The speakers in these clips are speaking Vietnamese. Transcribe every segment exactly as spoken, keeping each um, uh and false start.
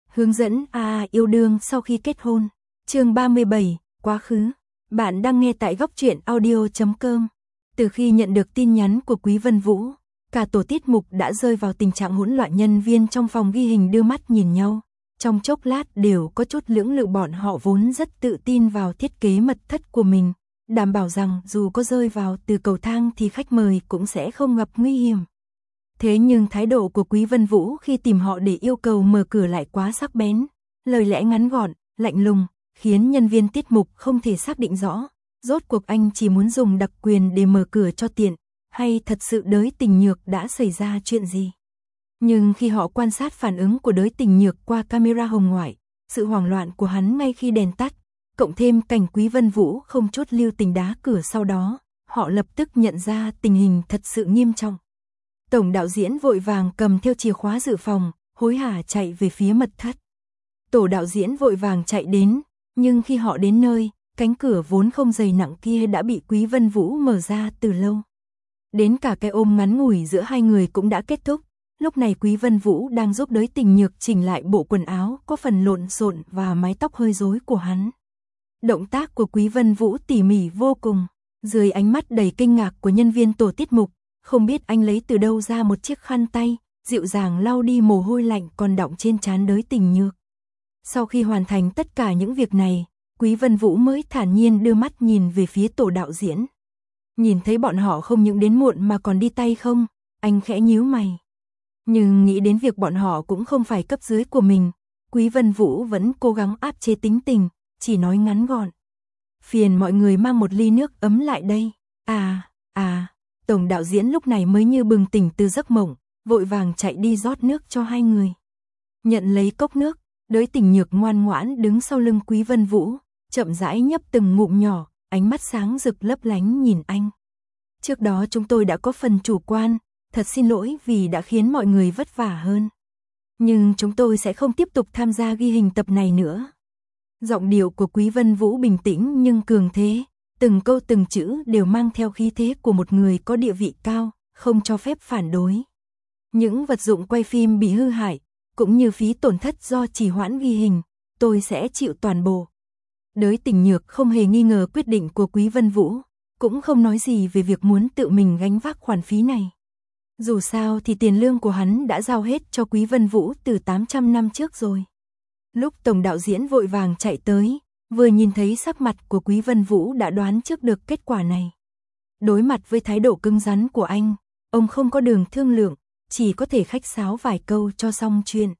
Hướng dẫn a yêu đương sau khi kết hôn. Chương ba mươi bảy, quá khứ. Bạn đang nghe tại góc truyện audio chấm com. Từ khi nhận được tin nhắn của Quý Vân Vũ, cả tổ tiết mục đã rơi vào tình trạng hỗn loạn, nhân viên trong phòng ghi hình đưa mắt nhìn nhau. Trong chốc lát đều có chút lưỡng lự, bọn họ vốn rất tự tin vào thiết kế mật thất của mình, đảm bảo rằng dù có rơi vào từ cầu thang thì khách mời cũng sẽ không gặp nguy hiểm. Thế nhưng thái độ của Quý Vân Vũ khi tìm họ để yêu cầu mở cửa lại quá sắc bén, lời lẽ ngắn gọn, lạnh lùng, khiến nhân viên tiết mục không thể xác định rõ, rốt cuộc anh chỉ muốn dùng đặc quyền để mở cửa cho tiện, hay thật sự Đới Tình Nhược đã xảy ra chuyện gì. Nhưng khi họ quan sát phản ứng của Đới Tình Nhược qua camera hồng ngoại, sự hoảng loạn của hắn ngay khi đèn tắt, cộng thêm cảnh Quý Vân Vũ không chút lưu tình đá cửa sau đó, họ lập tức nhận ra tình hình thật sự nghiêm trọng. Tổng đạo diễn vội vàng cầm theo chìa khóa dự phòng, hối hả chạy về phía mật thất. Tổ đạo diễn vội vàng chạy đến, nhưng khi họ đến nơi, cánh cửa vốn không dày nặng kia đã bị Quý Vân Vũ mở ra từ lâu. Đến cả cái ôm ngắn ngủi giữa hai người cũng đã kết thúc. Lúc này Quý Vân Vũ đang giúp Đới Tình Nhược chỉnh lại bộ quần áo có phần lộn xộn và mái tóc hơi rối của hắn. Động tác của Quý Vân Vũ tỉ mỉ vô cùng, dưới ánh mắt đầy kinh ngạc của nhân viên tổ tiết mục, không biết anh lấy từ đâu ra một chiếc khăn tay, dịu dàng lau đi mồ hôi lạnh còn đọng trên trán Đới Tình Nhược. Sau khi hoàn thành tất cả những việc này, Quý Vân Vũ mới thản nhiên đưa mắt nhìn về phía tổ đạo diễn. Nhìn thấy bọn họ không những đến muộn mà còn đi tay không, anh khẽ nhíu mày. Nhưng nghĩ đến việc bọn họ cũng không phải cấp dưới của mình, Quý Vân Vũ vẫn cố gắng áp chế tính tình, chỉ nói ngắn gọn. Phiền mọi người mang một ly nước ấm lại đây. À, à, tổng đạo diễn lúc này mới như bừng tỉnh từ giấc mộng, vội vàng chạy đi rót nước cho hai người. Nhận lấy cốc nước, Đới Tình Nhược ngoan ngoãn đứng sau lưng Quý Vân Vũ, chậm rãi nhấp từng ngụm nhỏ, ánh mắt sáng rực lấp lánh nhìn anh. Trước đó chúng tôi đã có phần chủ quan, thật xin lỗi vì đã khiến mọi người vất vả hơn. Nhưng chúng tôi sẽ không tiếp tục tham gia ghi hình tập này nữa. Giọng điệu của Quý Vân Vũ bình tĩnh nhưng cường thế, từng câu từng chữ đều mang theo khí thế của một người có địa vị cao, không cho phép phản đối. Những vật dụng quay phim bị hư hại, cũng như phí tổn thất do trì hoãn ghi hình, tôi sẽ chịu toàn bộ. Đới Tình Nhược không hề nghi ngờ quyết định của Quý Vân Vũ, cũng không nói gì về việc muốn tự mình gánh vác khoản phí này. Dù sao thì tiền lương của hắn đã giao hết cho Quý Vân Vũ từ tám trăm năm trước rồi. Lúc tổng đạo diễn vội vàng chạy tới, vừa nhìn thấy sắc mặt của Quý Vân Vũ đã đoán trước được kết quả này. Đối mặt với thái độ cứng rắn của anh, ông không có đường thương lượng, chỉ có thể khách sáo vài câu cho xong chuyện.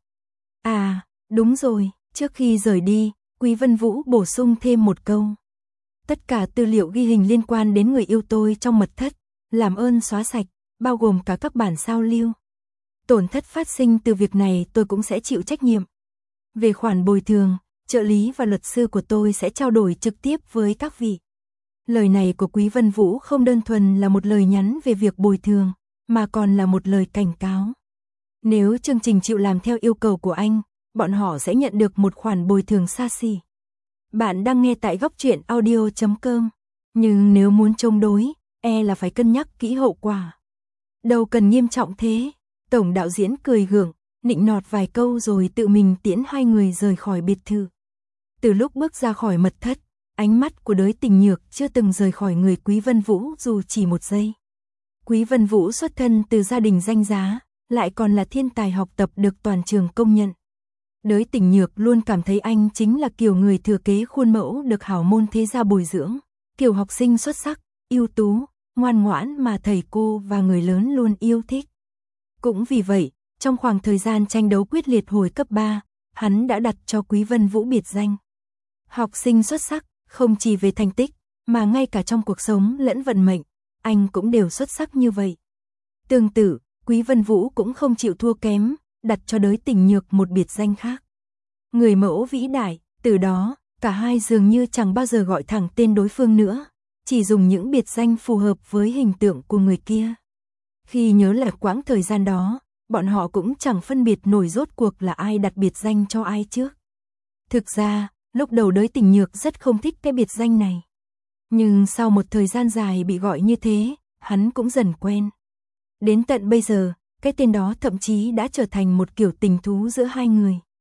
À, đúng rồi, trước khi rời đi, Quý Vân Vũ bổ sung thêm một câu. Tất cả tư liệu ghi hình liên quan đến người yêu tôi trong mật thất, làm ơn xóa sạch, bao gồm cả các bản sao lưu. Tổn thất phát sinh từ việc này tôi cũng sẽ chịu trách nhiệm. Về khoản bồi thường, trợ lý và luật sư của tôi sẽ trao đổi trực tiếp với các vị. Lời này của Quý Vân Vũ không đơn thuần là một lời nhắn về việc bồi thường, mà còn là một lời cảnh cáo. Nếu chương trình chịu làm theo yêu cầu của anh, bọn họ sẽ nhận được một khoản bồi thường xa xỉ. Bạn đang nghe tại góc truyện audio chấm com, nhưng nếu muốn chống đối, e là phải cân nhắc kỹ hậu quả. Đâu cần nghiêm trọng thế, tổng đạo diễn cười gượng, nịnh nọt vài câu rồi tự mình tiễn hai người rời khỏi biệt thự. Từ lúc bước ra khỏi mật thất, ánh mắt của Đới Tình Nhược chưa từng rời khỏi người Quý Vân Vũ dù chỉ một giây. Quý Vân Vũ xuất thân từ gia đình danh giá, lại còn là thiên tài học tập được toàn trường công nhận. Đới Tình Nhược luôn cảm thấy anh chính là kiểu người thừa kế khuôn mẫu được hảo môn thế gia bồi dưỡng, kiểu học sinh xuất sắc, ưu tú, ngoan ngoãn mà thầy cô và người lớn luôn yêu thích. Cũng vì vậy, trong khoảng thời gian tranh đấu quyết liệt hồi cấp ba, hắn đã đặt cho Quý Vân Vũ biệt danh. Học sinh xuất sắc, không chỉ về thành tích, mà ngay cả trong cuộc sống lẫn vận mệnh, anh cũng đều xuất sắc như vậy. Tương tự, Quý Vân Vũ cũng không chịu thua kém, đặt cho Đới Tình Nhược một biệt danh khác. Người mẫu vĩ đại, từ đó, cả hai dường như chẳng bao giờ gọi thẳng tên đối phương nữa, chỉ dùng những biệt danh phù hợp với hình tượng của người kia. Khi nhớ lại quãng thời gian đó, bọn họ cũng chẳng phân biệt nổi rốt cuộc là ai đặt biệt danh cho ai trước. Thực ra, lúc đầu Đới Tình Nhược rất không thích cái biệt danh này. Nhưng sau một thời gian dài bị gọi như thế, hắn cũng dần quen. Đến tận bây giờ, cái tên đó thậm chí đã trở thành một kiểu tình thú giữa hai người.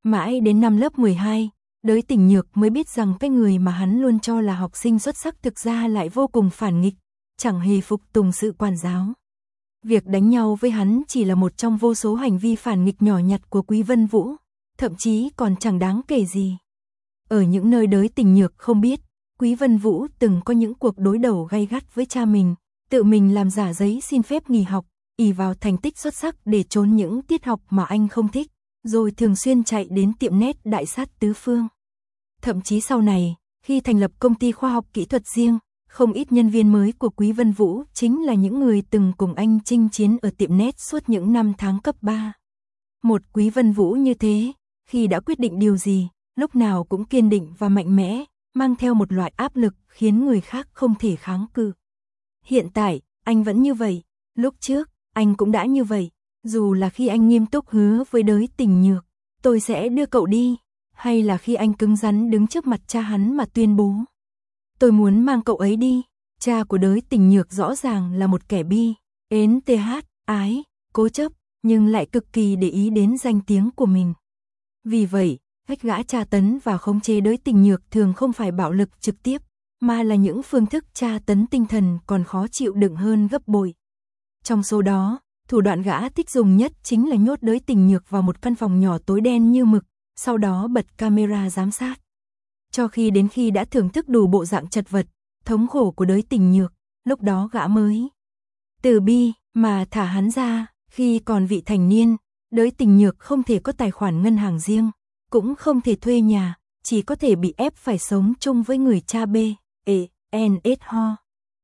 Mãi đến năm lớp mười hai, Đới Tình Nhược mới biết rằng cái người mà hắn luôn cho là học sinh xuất sắc thực ra lại vô cùng phản nghịch, chẳng hề phục tùng sự quản giáo. Việc đánh nhau với hắn chỉ là một trong vô số hành vi phản nghịch nhỏ nhặt của Quý Vân Vũ, thậm chí còn chẳng đáng kể gì. Ở những nơi Đới Tình Nhược không biết, Quý Vân Vũ từng có những cuộc đối đầu gay gắt với cha mình, tự mình làm giả giấy xin phép nghỉ học, ỷ vào thành tích xuất sắc để trốn những tiết học mà anh không thích, rồi thường xuyên chạy đến tiệm nét Đại Sát Tứ Phương. Thậm chí sau này, khi thành lập công ty khoa học kỹ thuật riêng, không ít nhân viên mới của Quý Vân Vũ chính là những người từng cùng anh chinh chiến ở tiệm nét suốt những năm tháng cấp ba. Một Quý Vân Vũ như thế, khi đã quyết định điều gì, lúc nào cũng kiên định và mạnh mẽ, mang theo một loại áp lực khiến người khác không thể kháng cự. Hiện tại, anh vẫn như vậy, lúc trước, anh cũng đã như vậy, dù là khi anh nghiêm túc hứa với Đới Tình Nhược, tôi sẽ đưa cậu đi, hay là khi anh cứng rắn đứng trước mặt cha hắn mà tuyên bố, tôi muốn mang cậu ấy đi. Cha của Đới Tình Nhược rõ ràng là một kẻ bi, ến th, ái, cố chấp, nhưng lại cực kỳ để ý đến danh tiếng của mình. Vì vậy, cách gã tra tấn và khống chế Đới Tình Nhược thường không phải bạo lực trực tiếp, mà là những phương thức tra tấn tinh thần còn khó chịu đựng hơn gấp bội. Trong số đó, thủ đoạn gã thích dùng nhất chính là nhốt Đới Tình Nhược vào một căn phòng nhỏ tối đen như mực, sau đó bật camera giám sát. Cho khi đến khi đã thưởng thức đủ bộ dạng chật vật, thống khổ của Đới Tình Nhược, lúc đó gã mới từ bi mà thả hắn ra. Khi còn vị thành niên, Đới Tình Nhược không thể có tài khoản ngân hàng riêng, cũng không thể thuê nhà, chỉ có thể bị ép phải sống chung với người cha B, E, N, S, ho.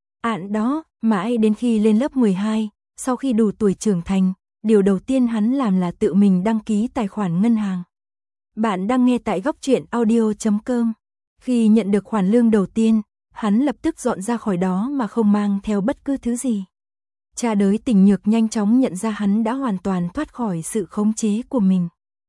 Ạn đó, mãi đến khi lên lớp mười hai, sau khi đủ tuổi trưởng thành, điều đầu tiên hắn làm là tự mình đăng ký tài khoản ngân hàng. Bạn đang nghe tại góc truyện audio chấm com. Khi nhận được khoản lương đầu tiên, hắn lập tức dọn ra khỏi đó mà không mang theo bất cứ thứ gì. Cha Đới Tình Nhược nhanh chóng nhận ra hắn đã hoàn toàn thoát khỏi sự khống chế của mình.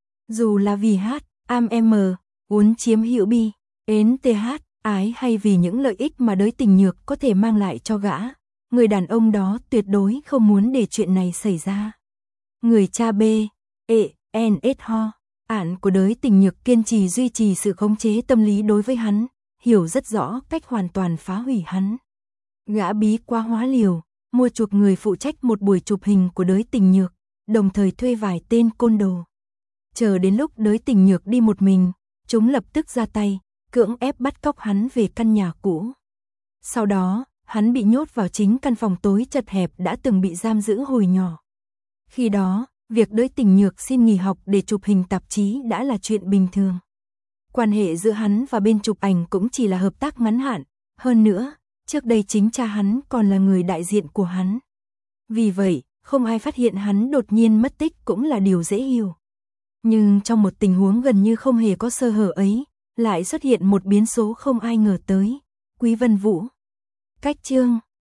Dù là vì hát, am m, muốn chiếm hữu bi, ến th, ái hay vì những lợi ích mà Đới Tình Nhược có thể mang lại cho gã, người đàn ông đó tuyệt đối không muốn để chuyện này xảy ra. Người cha B, E, N, S, ho, ạn của Đới Tình Nhược kiên trì duy trì sự khống chế tâm lý đối với hắn, hiểu rất rõ cách hoàn toàn phá hủy hắn. Gã bí quá hóa liều, mua chuộc người phụ trách một buổi chụp hình của Đới Tình Nhược, đồng thời thuê vài tên côn đồ. Chờ đến lúc Đới Tình Nhược đi một mình, chúng lập tức ra tay, cưỡng ép bắt cóc hắn về căn nhà cũ. Sau đó, hắn bị nhốt vào chính căn phòng tối chật hẹp đã từng bị giam giữ hồi nhỏ. Khi đó, việc Đới Tình Nhược xin nghỉ học để chụp hình tạp chí đã là chuyện bình thường. Quan hệ giữa hắn và bên chụp ảnh cũng chỉ là hợp tác ngắn hạn, hơn nữa, trước đây chính cha hắn còn là người đại diện của hắn. Vì vậy, không ai phát hiện hắn đột nhiên mất tích cũng là điều dễ hiểu. Nhưng trong một tình huống gần như không hề có sơ hở ấy, lại xuất hiện một biến số không ai ngờ tới, Quý Vân Vũ. Cách chương